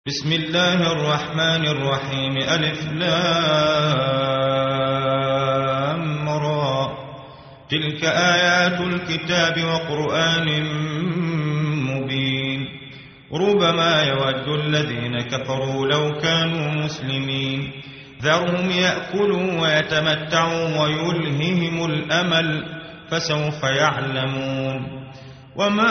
بسم الله الرحمن الرحيم ألف لام را تلك آيات الكتاب وقرآن مبين ربما يود الذين كفروا لو كانوا مسلمين ذرهم يأكلوا ويتمتعوا ويلههم الأمل فسوف يعلمون وما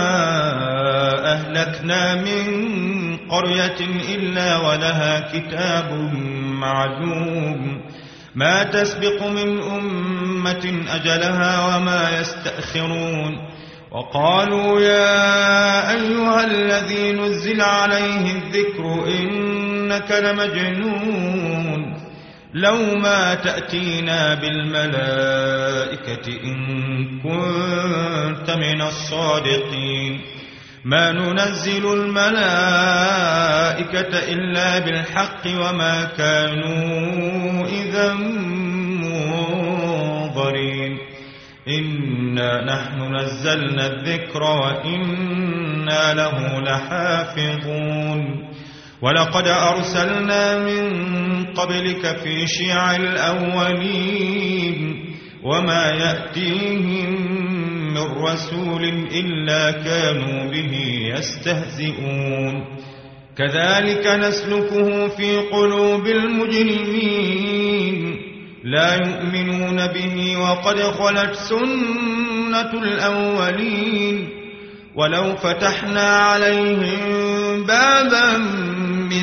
أهلكنا من قرية إلا ولها كتاب معلوم ما تسبق من أمة أجلها وما يستأخرون وقالوا يا أيها الذي نزل عليه الذكر إنك لمجنون لو ما تأتينا بالملائكة إن كنت من الصادقين ما ننزل الملائكة إلا بالحق وما كانوا إذا منظرين إنا نحن نزلنا الذكر وإنا له لحافظون ولقد أرسلنا من قبلك في شيع الأولين وما يأتيهم من رسول إلا كانوا به يستهزئون كذلك نسلكه في قلوب المجرمين لا يؤمنون به وقد خلت سنة الأولين ولو فتحنا عليهم بابا من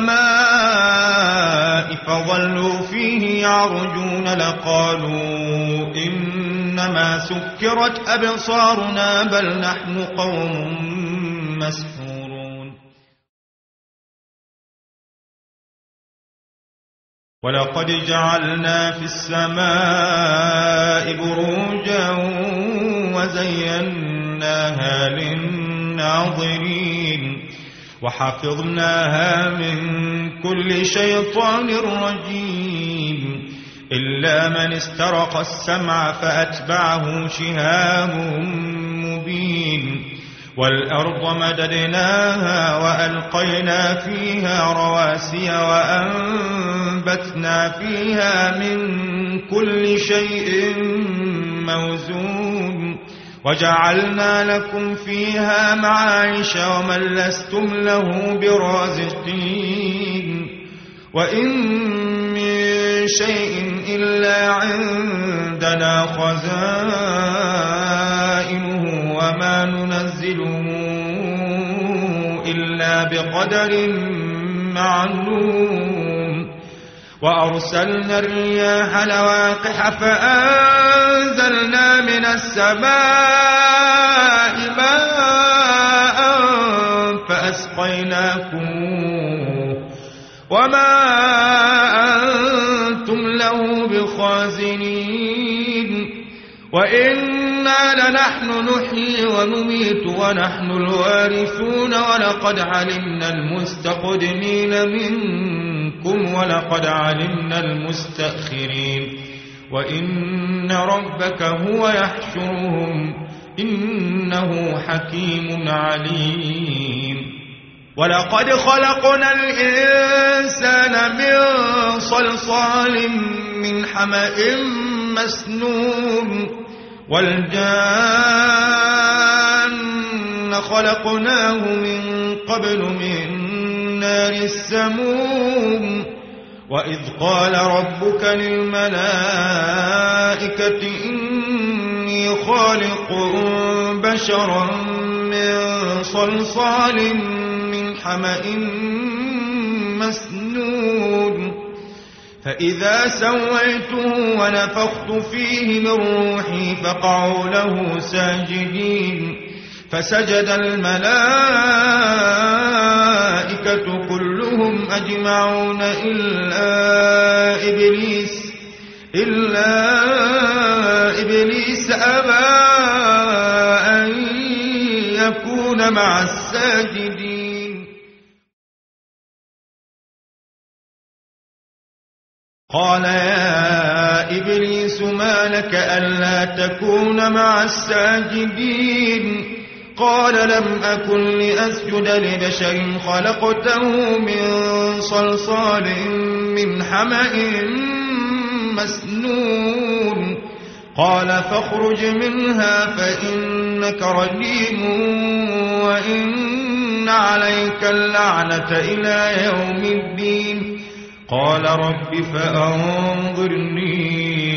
السماء فظلوا فيه يعرجون لقالوا إنما سكرت أبصارنا بل نحن قوم مسحورون ولقد جعلنا في السماء بروجا وزيناها للناظرين وحفظناها من كل شيطان رجيم إلا من استرق السمع فأتبعه شهاب مبين والأرض مددناها وألقينا فيها رواسي وأنبتنا فيها من كل شيء موزون وجعلنا لكم فيها معايش ومن لستم له برازقين وإن من شيء إلا عندنا خزائنه وما ننزله إلا بقدر معلوم وأرسلنا الرياح لواقح فأنزلنا من السماء ماء فأسقيناكموه وما أنتم له بخازنين وإنا لنحن نحيي ونميت ونحن الوارثون ولقد علمنا المستقدمين منكم ولقد علمنا المستأخرين وإن ربك هو يحشرهم إنه حكيم عليم ولقد خلقنا الإنسان من صلصال من حمأ مسنون والجان خلقناه من قبل من نار السموم وإذ قال ربك للملائكة إني خالق بشرا من صلصال من حمأ مسنون فإذا سويته ونفخت فيه من روحي فقعوا له ساجدين فسجد الملائكة كلهم أجمعون إلا إبليس أبى أن يكون مع الساجدين قال يا إبليس ما لك ألا تكون مع الساجدين قال لم أكن لأسجد لبشر خلقته من صلصال من حمأ مسنون قال فاخرج منها فإنك رجيم وإن عليك اللعنة إلى يوم الدين قال رب فأنظرني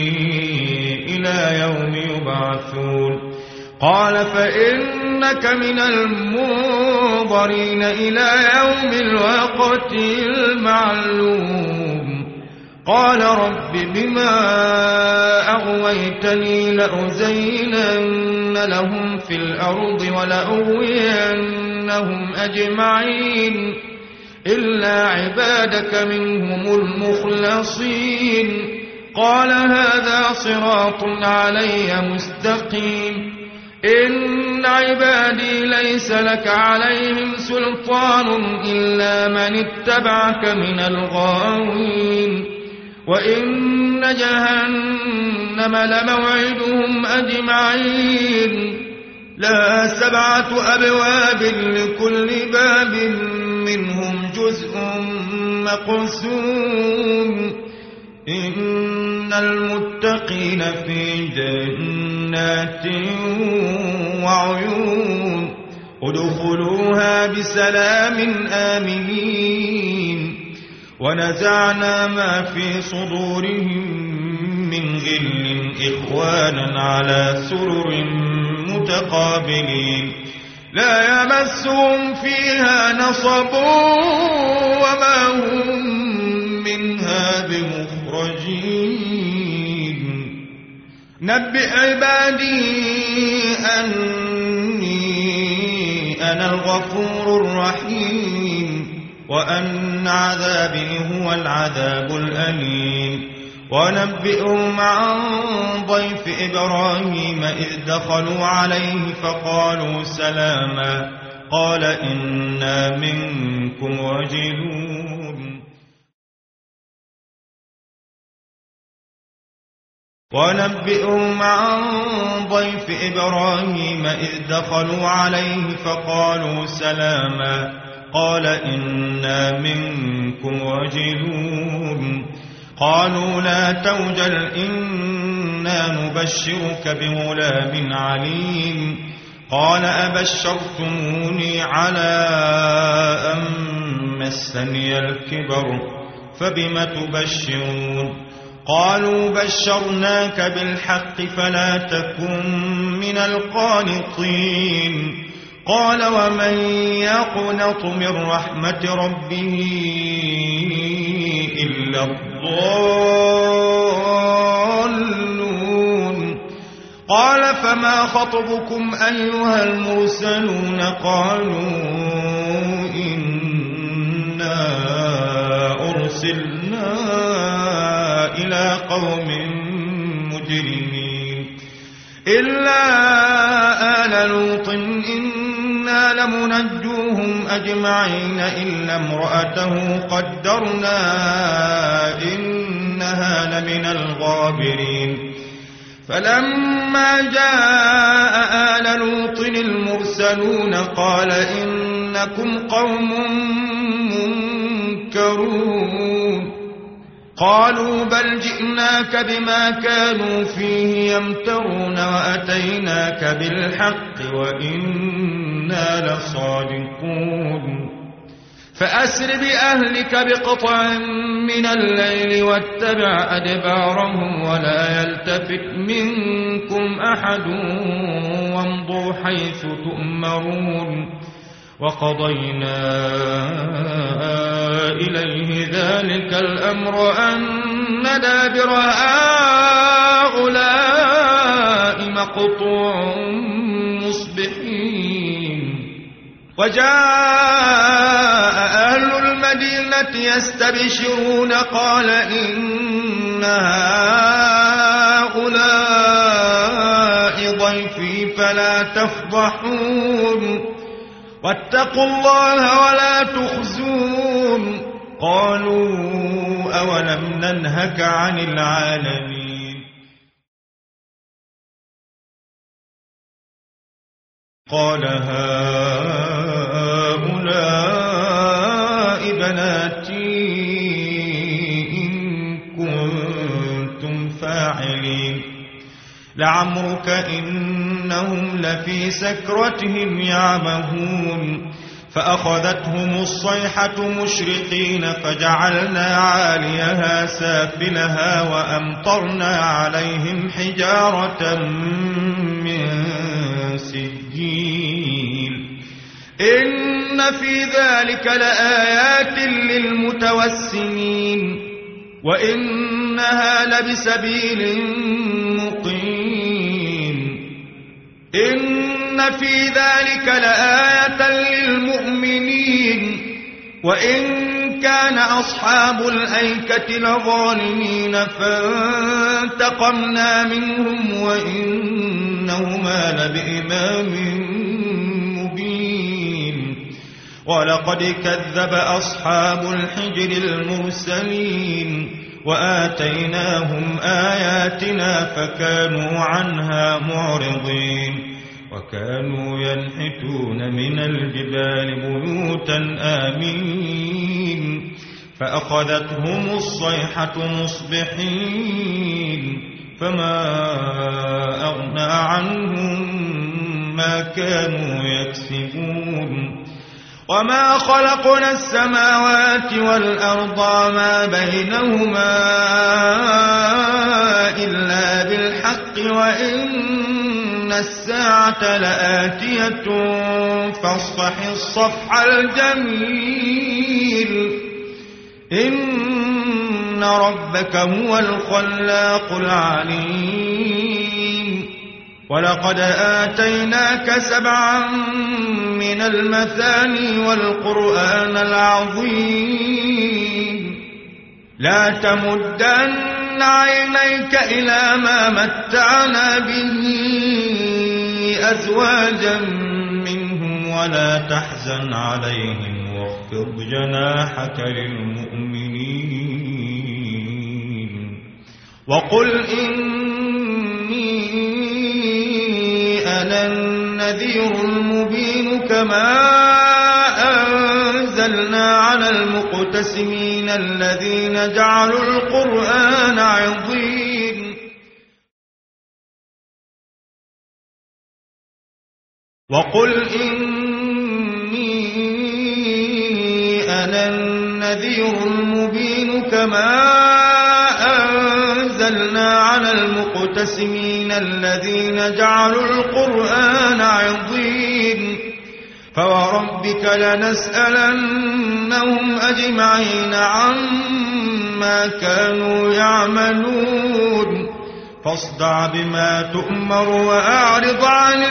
إلى يوم يبعثون قال فإنك من المنظرين إلى يوم الوقت المعلوم قال رب بما أغويتني لأزينن لهم في الأرض ولأغوينهم أجمعين إلا عبادك منهم المخلصين قال هذا صراط علي مستقيم إن عبادي ليس لك عليهم سلطان إلا من اتبعك من الغاوين وإن جهنم لموعدهم أجمعين لها 7 أبواب لكل باب منهم جزء مقسوم إن المتقين في جنات وعيون ادخلوها بسلام آمنين ونزعنا ما في صدورهم من غل إخوانا على سرر متقابلين لا يمسهم فيها نصب وما هم منها بمخرجين نبئ عبادي أني أنا الغفور الرحيم وأن عذابي هو العذاب الأليم ونبئهم عن ضيف إبراهيم إذ دخلوا عليه فقالوا سلاما قال إنا منكم وجلون ونبئهم عن ضيف إبراهيم إذ دخلوا عليه فقالوا سلاما قال إنا منكم وجلون قالوا لا توجل إنا نبشرك بغلام عليم قال أبشرتموني على أن مسني الكبر فبم تبشرون قالوا بشرناك بالحق فلا تكن من القانطين قال ومن يقنط من رحمة ربه إلا الضالون قال فما خطبكم أيها المرسلون قالوا إنا أرسلنا إلى قوم مجرمين إلا آل لوط إنا لمنجوهم أجمعين إلا امرأته قدرنا إنها لمن الغابرين فلما جاء آل لوط المرسلون قال إنكم قوم منكرون قالوا بل جئناك بما كانوا فيه يمترون وأتيناك بالحق وإنا لصادقون فأسر بأهلك بقطع من الليل واتبع أدبارهم ولا يلتفت منكم أحد وامضوا حيث تؤمرون وقضينا إليه ذلك الأمر أن دابر هؤلاء مقطوع مصبحين وجاء أهل المدينة يستبشرون قال إن هؤلاء ضيفي فلا تفضحون واتقوا الله ولا تخزون قالوا أولم ننهك عن العالمين قال هؤلاء بناتي إن كنتم فاعلين لعمرك إنهم لفي سكرتهم يعمهون فأخذتهم الصيحة مشرقين فجعلنا عاليها سافلها وأمطرنا عليهم حجارة من سجيل إن في ذلك لآيات للمتوسمين وإنها لبسبيل مقيم إن في ذلك لآية للمؤمنين وإن كان أصحاب الأيكة لظالمين فانتقمنا منهم وإنهما لبإمام مبين ولقد كذب أصحاب الحجر المرسلين وآتيناهم آياتنا فكانوا عنها معرضين وكانوا ينحتون من الجبال بيوتا آمنين فأخذتهم الصيحة مصبحين فما أغنى عنهم ما كانوا يكسبون وما خلقنا السماوات والأرض ما بينهما إلا بالحق وإن الساعة لآتية فاصفح الصفح الجميل إن ربك هو الخلاق العليم ولقد آتيناك 7 من المثاني والقرآن العظيم لا تمدن عينيك إلى ما متعنا به أزواجا منهم ولا تحزن عليهم واخفض جناحك للمؤمنين وقل إني أنا النذير المبين كما أنزلنا على المقتسمين الذين جعلوا القرآن عضين وقل إني أنا النذير المبين كما أنزلنا على المقتسمين الذين جعلوا القرآن عضين فوربك لنسألنهم أجمعين عما كانوا يعملون فاصدع بما تؤمر وأعرض عن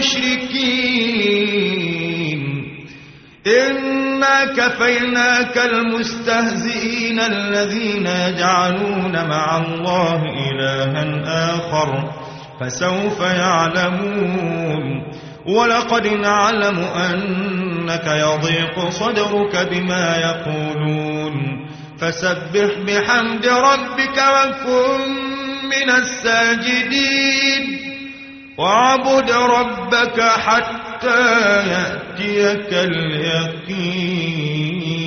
المشركين إنا كفيناك المستهزئين الذين يجعلون مع الله إلها آخر فسوف يعلمون ولقد نعلم أنك يضيق صدرك بما يقولون فسبح بحمد ربك وكن من الساجدين واعبد ربك حتى يأتيك اليقين